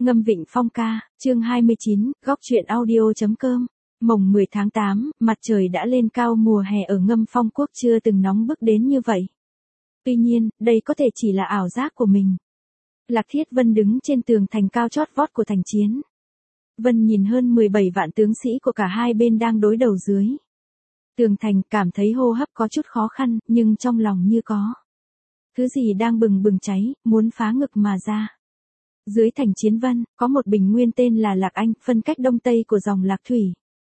Ngâm Vịnh Phong ca, chương 29, góc truyện audio.com. Mồng 10 tháng 8, mặt trời đã lên cao, mùa hè ở Ngâm Phong Quốc chưa từng nóng bức đến như vậy. Tuy nhiên, đây có thể chỉ là ảo giác của mình. Lạc Thiết Vân đứng trên tường thành cao chót vót của thành chiến. Vân nhìn hơn 17 vạn tướng sĩ của cả hai bên đang đối đầu dưới tường thành, cảm thấy hô hấp có chút khó khăn, nhưng trong lòng như có thứ gì đang bừng bừng cháy, muốn phá ngực mà ra. Dưới thành chiến Vân, có một bình nguyên tên là Lạc Anh, phân cách đông tây của dòng Lạc Thủy.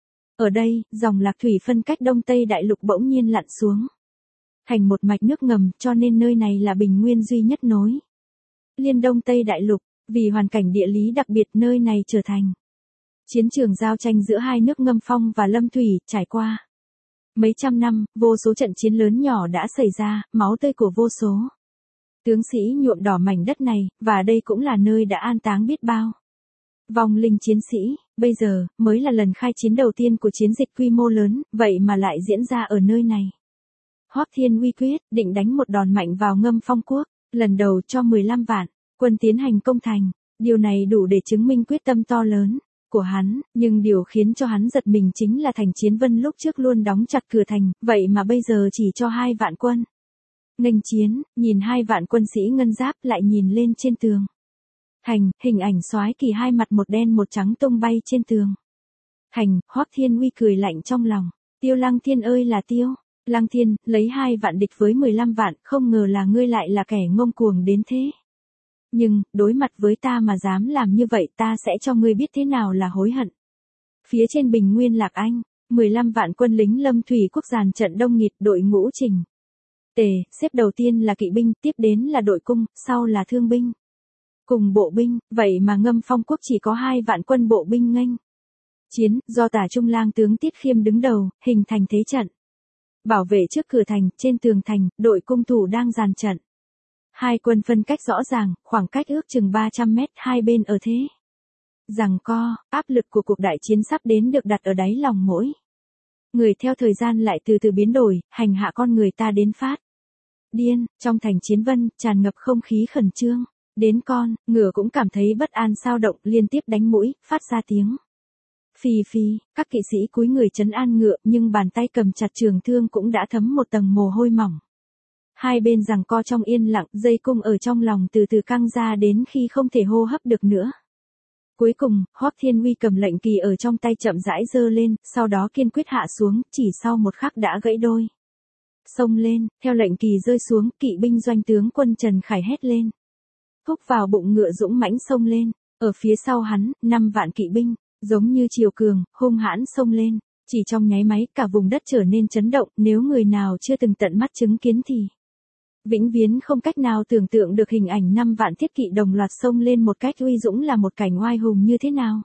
Ở đây, dòng Lạc Thủy phân cách đông tây đại lục bỗng nhiên lặn xuống thành một mạch nước ngầm, cho nên nơi này là bình nguyên duy nhất nối liên đông tây đại lục. Vì hoàn cảnh địa lý đặc biệt, nơi này trở thành chiến trường giao tranh giữa hai nước Ngâm Phong và Lâm Thủy. Trải qua mấy trăm năm, vô số trận chiến lớn nhỏ đã xảy ra, máu tươi của vô số tướng sĩ nhuộm đỏ mảnh đất này, và đây cũng là nơi đã an táng biết bao vong linh chiến sĩ. Bây giờ, mới là lần khai chiến đầu tiên của chiến dịch quy mô lớn, vậy mà lại diễn ra ở nơi này. Hoắc Thiên Uy quyết định đánh một đòn mạnh vào Ngâm Phong Quốc, lần đầu cho 15 vạn quân tiến hành công thành. Điều này đủ để chứng minh quyết tâm to lớn của hắn, nhưng điều khiến cho hắn giật mình chính là thành chiến Vân lúc trước luôn đóng chặt cửa thành, vậy mà bây giờ chỉ cho 2 vạn quân nghênh chiến. Nhìn 2 vạn quân sĩ ngân giáp, lại nhìn lên trên tường thành, hình ảnh soái kỳ hai mặt một đen một trắng tung bay trên tường thành. Hoắc Thiên Uy cười lạnh trong lòng, Tiêu Lăng Thiên ơi là Tiêu Lăng Thiên, lấy 2 vạn địch với 15 vạn, không ngờ là ngươi lại là kẻ ngông cuồng đến thế. Nhưng, đối mặt với ta mà dám làm như vậy, ta sẽ cho ngươi biết thế nào là hối hận. Phía trên bình nguyên Lạc Anh, 15 vạn quân lính Lâm Thủy Quốc dàn trận đông nghịt, đội ngũ chỉnh tề, xếp đầu tiên là kỵ binh, tiếp đến là đội cung, sau là thương binh cùng bộ binh. Vậy mà Ngâm Phong Quốc chỉ có 2 vạn quân bộ binh nghênh chiến, do Tả Trung Lang tướng Tiết Khiêm đứng đầu, hình thành thế trận bảo vệ trước cửa thành. Trên tường thành, đội cung thủ đang dàn trận. Hai quân phân cách rõ ràng, khoảng cách ước chừng 300 mét, hai bên ở thế giằng co. Áp lực của cuộc đại chiến sắp đến được đặt ở đáy lòng mỗi người, theo thời gian lại từ từ biến đổi, hành hạ con người ta đến phát điên. Trong thành chiến Vân, tràn ngập không khí khẩn trương, đến con ngựa cũng cảm thấy bất an sao động, liên tiếp đánh mũi, phát ra tiếng phì phì. Các kỵ sĩ cúi người trấn an ngựa, nhưng bàn tay cầm chặt trường thương cũng đã thấm một tầng mồ hôi mỏng. Hai bên giằng co trong yên lặng, dây cung ở trong lòng từ từ căng ra đến khi không thể hô hấp được nữa. Cuối cùng, Hoắc Thiên Uy cầm lệnh kỳ ở trong tay chậm rãi giơ lên, sau đó kiên quyết hạ xuống, chỉ sau một khắc đã gãy đôi. Xông lên, theo lệnh kỳ rơi xuống, kỵ binh doanh tướng quân Trần Khải hét lên. Húc vào bụng ngựa dũng mãnh xông lên, ở phía sau hắn, 5 vạn kỵ binh, giống như triều cường, hung hãn xông lên. Chỉ trong nháy máy, cả vùng đất trở nên chấn động, nếu người nào chưa từng tận mắt chứng kiến thì vĩnh viễn không cách nào tưởng tượng được hình ảnh 5 vạn thiết kỵ đồng loạt xông lên một cách uy dũng là một cảnh oai hùng như thế nào.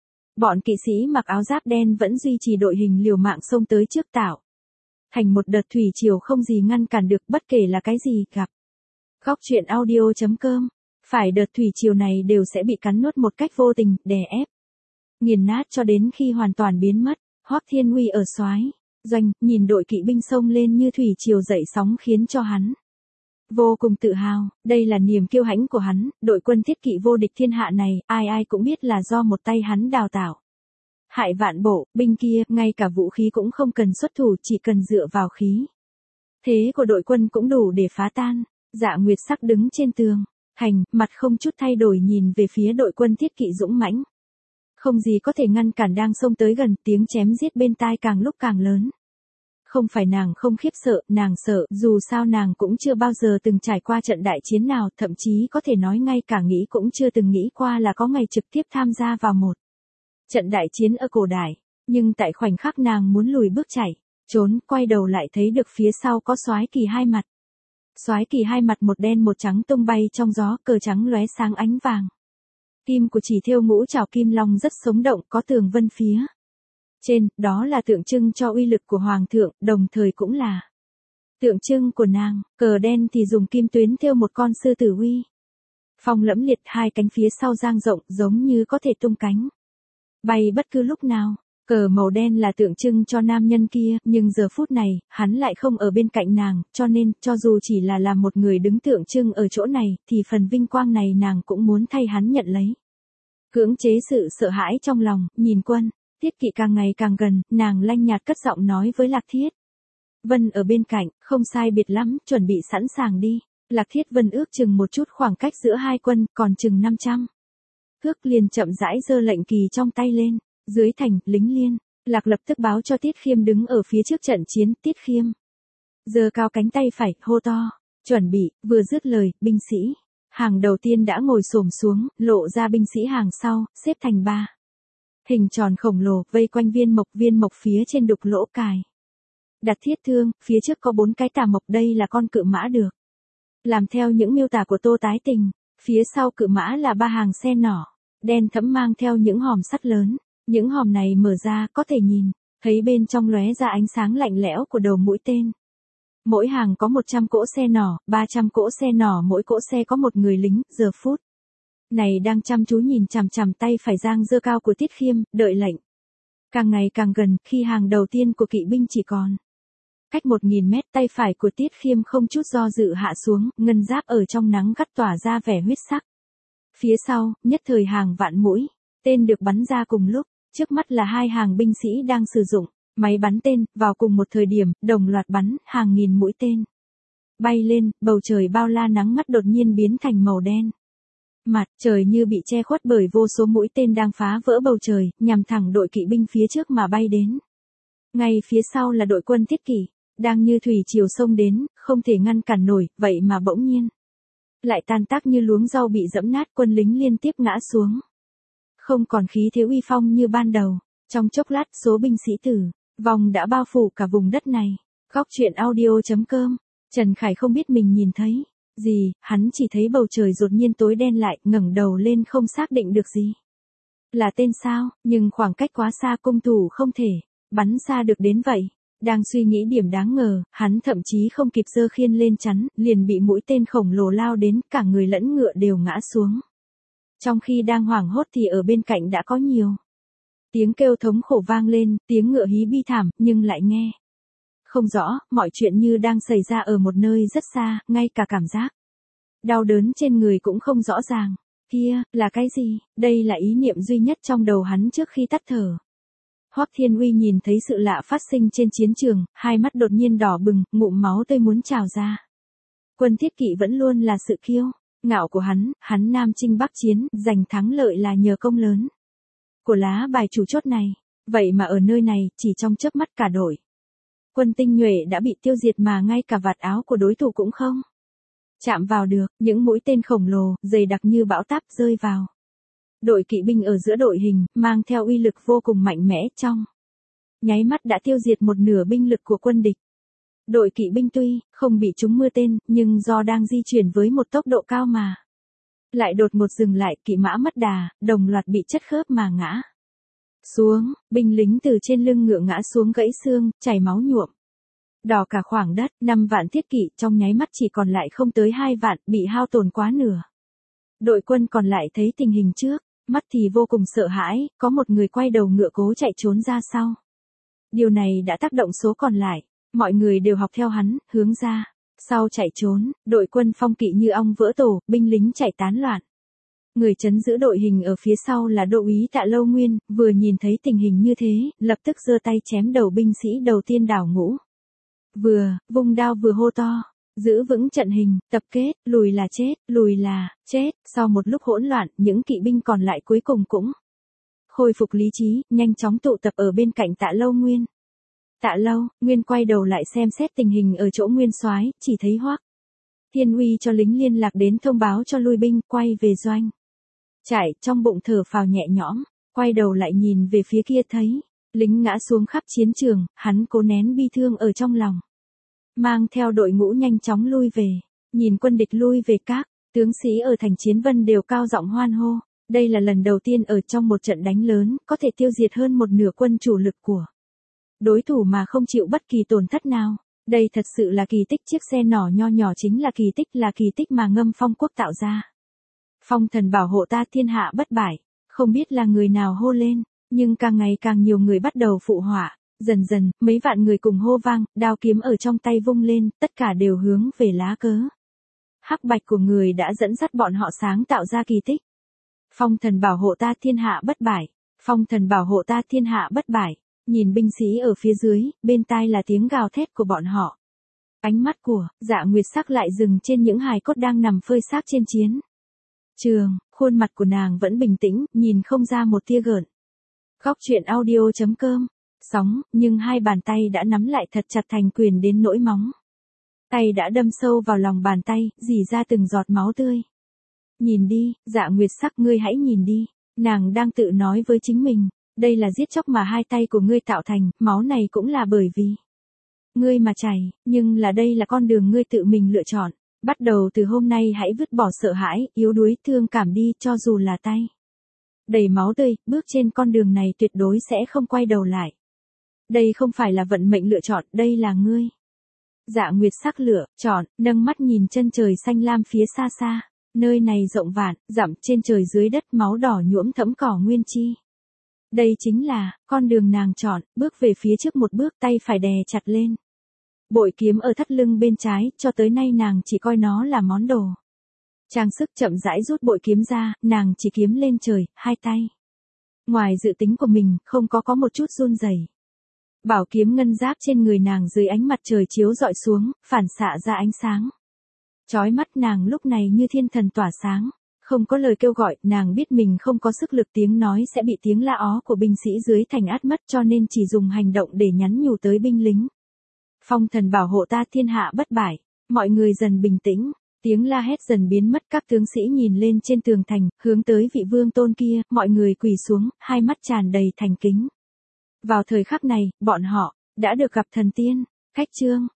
Bọn kỵ sĩ mặc áo giáp đen vẫn duy trì đội hình liều mạng xông tới trước, tạo thành một đợt thủy triều không gì ngăn cản được, bất kể là cái gì gặp. Góc truyện audio.com. Phải đợt thủy triều này đều sẽ bị cắn nuốt một cách vô tình, đè ép, nghiền nát cho đến khi hoàn toàn biến mất. Hoắc Thiên Uy ở soái doanh, nhìn đội kỵ binh xông lên như thủy triều dậy sóng khiến cho hắn vô cùng tự hào. Đây là niềm kiêu hãnh của hắn, đội quân thiết kỵ vô địch thiên hạ này, ai ai cũng biết là do một tay hắn đào tạo. Hại vạn bộ binh kia, ngay cả vũ khí cũng không cần xuất thủ, chỉ cần dựa vào khí thế của đội quân cũng đủ để phá tan. Dạ Nguyệt Sắc đứng trên tường thành, mặt không chút thay đổi nhìn về phía đội quân thiết kỵ dũng mãnh. Không gì có thể ngăn cản đang xông tới gần, tiếng chém giết bên tai càng lúc càng lớn. Không phải nàng không khiếp sợ, nàng sợ, dù sao nàng cũng chưa bao giờ từng trải qua trận đại chiến nào, thậm chí có thể nói ngay cả nghĩ cũng chưa từng nghĩ qua là có ngày trực tiếp tham gia vào một trận đại chiến ở cổ đại. Nhưng tại khoảnh khắc nàng muốn lùi bước chạy trốn, quay đầu lại thấy được phía sau có soái kỳ hai mặt. Soái kỳ hai mặt một đen một trắng tung bay trong gió, cờ trắng lóe sáng ánh vàng. Kim của chỉ thêu ngũ trảo kim long rất sống động, có tường vân phía trên, đó là tượng trưng cho uy lực của hoàng thượng, đồng thời cũng là tượng trưng của nàng. Cờ đen thì dùng kim tuyến thêu một con sư tử uy phong lẫm liệt, hai cánh phía sau dang rộng, giống như có thể tung cánh bay bất cứ lúc nào. Cờ màu đen là tượng trưng cho nam nhân kia, nhưng giờ phút này, hắn lại không ở bên cạnh nàng, cho nên, cho dù chỉ là một người đứng tượng trưng ở chỗ này, thì phần vinh quang này nàng cũng muốn thay hắn nhận lấy. Cưỡng chế sự sợ hãi trong lòng, nhìn Quân, Tiết Kỵ càng ngày càng gần, nàng lanh nhạt cất giọng nói với Lạc Thiết. Vân ở bên cạnh, không sai biệt lắm, chuẩn bị sẵn sàng đi. Lạc Thiết Vân ước chừng một chút khoảng cách giữa hai quân, còn chừng 500. Thước liền chậm rãi giơ lệnh kỳ trong tay lên, dưới thành, lính liên. Lạc lập tức báo cho Tiết Khiêm đứng ở phía trước trận chiến. Tiết Khiêm giơ cao cánh tay phải, hô to, chuẩn bị. Vừa dứt lời, binh sĩ hàng đầu tiên đã ngồi xổm xuống, lộ ra binh sĩ hàng sau, xếp thành 3. Hình tròn khổng lồ, vây quanh viên mộc phía trên đục lỗ cài. Đặt thiết thương, phía trước có 4 cái tà mộc, đây là con cự mã được. Làm theo những miêu tả của Tô Tái Tình, phía sau cự mã là 3 hàng xe nỏ, đen thẫm mang theo những hòm sắt lớn. Những hòm này mở ra, có thể nhìn thấy bên trong lóe ra ánh sáng lạnh lẽo của đầu mũi tên. Mỗi hàng có 100 cỗ xe nỏ, 300 cỗ xe nỏ, mỗi cỗ xe có một người lính. Giờ phút này đang chăm chú nhìn chằm chằm tay phải giang giơ cao của Tiết Khiêm, đợi lệnh. Càng ngày càng gần, khi hàng đầu tiên của kỵ binh chỉ còn cách 1000 mét, tay phải của Tiết Khiêm không chút do dự hạ xuống, ngân giáp ở trong nắng gắt tỏa ra vẻ huyết sắc. Phía sau, nhất thời hàng vạn mũi tên được bắn ra cùng lúc, trước mắt là 2 hàng binh sĩ đang sử dụng máy bắn tên, vào cùng một thời điểm, đồng loạt bắn, hàng nghìn mũi tên bay lên, bầu trời bao la nắng ngắt đột nhiên biến thành màu đen. Mặt trời như bị che khuất bởi vô số mũi tên đang phá vỡ bầu trời, nhằm thẳng đội kỵ binh phía trước mà bay đến. Ngay phía sau là đội quân Tiết Kỷ, đang như thủy triều xông đến, không thể ngăn cản nổi, vậy mà bỗng nhiên lại tan tác như luống rau bị dẫm nát, quân lính liên tiếp ngã xuống. Không còn khí thế uy phong như ban đầu, trong chốc lát số binh sĩ tử vong đã bao phủ cả vùng đất này. Góc truyện audio.com. Trần Khải không biết mình nhìn thấy gì, hắn chỉ thấy bầu trời đột nhiên tối đen lại, ngẩng đầu lên không xác định được gì. Là tên sao, nhưng khoảng cách quá xa, cung thủ không thể bắn xa được đến vậy. Đang suy nghĩ điểm đáng ngờ, hắn thậm chí không kịp giơ khiên lên chắn, liền bị mũi tên khổng lồ lao đến, cả người lẫn ngựa đều ngã xuống. Trong khi đang hoảng hốt thì ở bên cạnh đã có nhiều tiếng kêu thống khổ vang lên, tiếng ngựa hí bi thảm, nhưng lại nghe không rõ, mọi chuyện như đang xảy ra ở một nơi rất xa, ngay cả cảm giác đau đớn trên người cũng không rõ ràng. Kia, là cái gì? Đây là ý niệm duy nhất trong đầu hắn trước khi tắt thở. Hoắc Thiên Uy nhìn thấy sự lạ phát sinh trên chiến trường, hai mắt đột nhiên đỏ bừng, ngụm máu tươi muốn trào ra. Quân Tiết Kỵ vẫn luôn là sự kiêu ngạo của hắn Nam chinh Bắc chiến, giành thắng lợi là nhờ công lớn của lá bài chủ chốt này. Vậy mà ở nơi này, chỉ trong chớp mắt cả đội quân tinh nhuệ đã bị tiêu diệt mà ngay cả vạt áo của đối thủ cũng không chạm vào được, những mũi tên khổng lồ, dày đặc như bão táp rơi vào đội kỵ binh ở giữa đội hình, mang theo uy lực vô cùng mạnh mẽ, trong nháy mắt đã tiêu diệt một nửa binh lực của quân địch. Đội kỵ binh tuy không bị trúng mưa tên, nhưng do đang di chuyển với một tốc độ cao mà lại đột ngột dừng lại, kỵ mã mất đà, đồng loạt bị chất khớp mà ngã xuống, binh lính từ trên lưng ngựa ngã xuống gãy xương, chảy máu nhuộm đỏ cả khoảng đất. 5 vạn thiết kỵ trong nháy mắt chỉ còn lại không tới 2 vạn, bị hao tổn quá nửa. Đội quân còn lại thấy tình hình trước mắt thì vô cùng sợ hãi, có một người quay đầu ngựa cố chạy trốn ra sau. Điều này đã tác động số còn lại, mọi người đều học theo hắn, hướng ra sau chạy trốn. Đội quân Phong Kỵ như ong vỡ tổ, binh lính chạy tán loạn. Người trấn giữ đội hình ở phía sau là Đô úy Tạ Lâu Nguyên, vừa nhìn thấy tình hình như thế, lập tức giơ tay chém đầu binh sĩ đầu tiên đảo ngũ. Vừa vung đao vừa hô to, giữ vững trận hình, tập kết, lùi là chết. Sau một lúc hỗn loạn, những kỵ binh còn lại cuối cùng cũng khôi phục lý trí, nhanh chóng tụ tập ở bên cạnh Tạ Lâu Nguyên. Tạ Lâu Nguyên quay đầu lại xem xét tình hình ở chỗ Nguyên soái, chỉ thấy Hoắc Thiên Uy cho lính liên lạc đến thông báo cho lui binh, quay về doanh trại, trong bụng thở phào nhẹ nhõm, quay đầu lại nhìn về phía kia thấy lính ngã xuống khắp chiến trường, hắn cố nén bi thương ở trong lòng, mang theo đội ngũ nhanh chóng lui về. Nhìn quân địch lui về, các tướng sĩ ở thành Chiến Vân đều cao giọng hoan hô. Đây là lần đầu tiên ở trong một trận đánh lớn, có thể tiêu diệt hơn một nửa quân chủ lực của đối thủ mà không chịu bất kỳ tổn thất nào. Đây thật sự là kỳ tích, chiếc xe nỏ nho nhỏ chính là kỳ tích mà Ngâm Phong quốc tạo ra. Phong thần bảo hộ ta, thiên hạ bất bại. Không biết là người nào hô lên, nhưng càng ngày càng nhiều người bắt đầu phụ họa. Dần dần, mấy vạn người cùng hô vang, đao kiếm ở trong tay vung lên, tất cả đều hướng về lá cờ hắc bạch của người đã dẫn dắt bọn họ sáng tạo ra kỳ tích. Phong thần bảo hộ ta thiên hạ bất bại. Phong thần bảo hộ ta thiên hạ bất bại. Nhìn binh sĩ ở phía dưới, bên tai là tiếng gào thét của bọn họ. Ánh mắt của Dạ Nguyệt Sắc lại dừng trên những hài cốt đang nằm phơi xác trên chiến trường, khuôn mặt của nàng vẫn bình tĩnh, nhìn không ra một tia gợn. Góc truyện audio.com. Sóng, nhưng hai bàn tay đã nắm lại thật chặt thành quyền đến nỗi móng tay đã đâm sâu vào lòng bàn tay, rỉ ra từng giọt máu tươi. Nhìn đi, Dạ Nguyệt Sắc, ngươi hãy nhìn đi. Nàng đang tự nói với chính mình, đây là giết chóc mà hai tay của ngươi tạo thành, máu này cũng là bởi vì ngươi mà chảy, nhưng đây là con đường ngươi tự mình lựa chọn. Bắt đầu từ hôm nay hãy vứt bỏ sợ hãi, yếu đuối, thương cảm đi, cho dù là tay đầy máu tươi, bước trên con đường này tuyệt đối sẽ không quay đầu lại. Đây không phải là vận mệnh lựa chọn, đây là ngươi. Dạ Nguyệt Sắc lựa chọn, nâng mắt nhìn chân trời xanh lam phía xa xa. Nơi này rộng vạn dặm, trên trời dưới đất máu đỏ nhuộm thẫm cỏ nguyên chi. Đây chính là con đường nàng chọn, bước về phía trước một bước, tay phải đè chặt lên bội kiếm ở thắt lưng bên trái, cho tới nay nàng chỉ coi nó là món đồ trang sức. Chậm rãi rút bội kiếm ra, nàng chỉ kiếm lên trời, hai tay ngoài dự tính của mình, không có một chút run rẩy. Bảo kiếm ngân giáp trên người nàng dưới ánh mặt trời chiếu rọi xuống, phản xạ ra ánh sáng chói mắt. Nàng lúc này như thiên thần tỏa sáng, không có lời kêu gọi, nàng biết mình không có sức lực, tiếng nói sẽ bị tiếng la ó của binh sĩ dưới thành át mất, cho nên chỉ dùng hành động để nhắn nhủ tới binh lính. Phong thần bảo hộ ta thiên hạ bất bại. Mọi người dần bình tĩnh, tiếng la hét dần biến mất, các tướng sĩ nhìn lên trên tường thành, hướng tới vị vương tôn kia, mọi người quỳ xuống, hai mắt tràn đầy thành kính. Vào thời khắc này, bọn họ đã được gặp thần tiên. Khách chương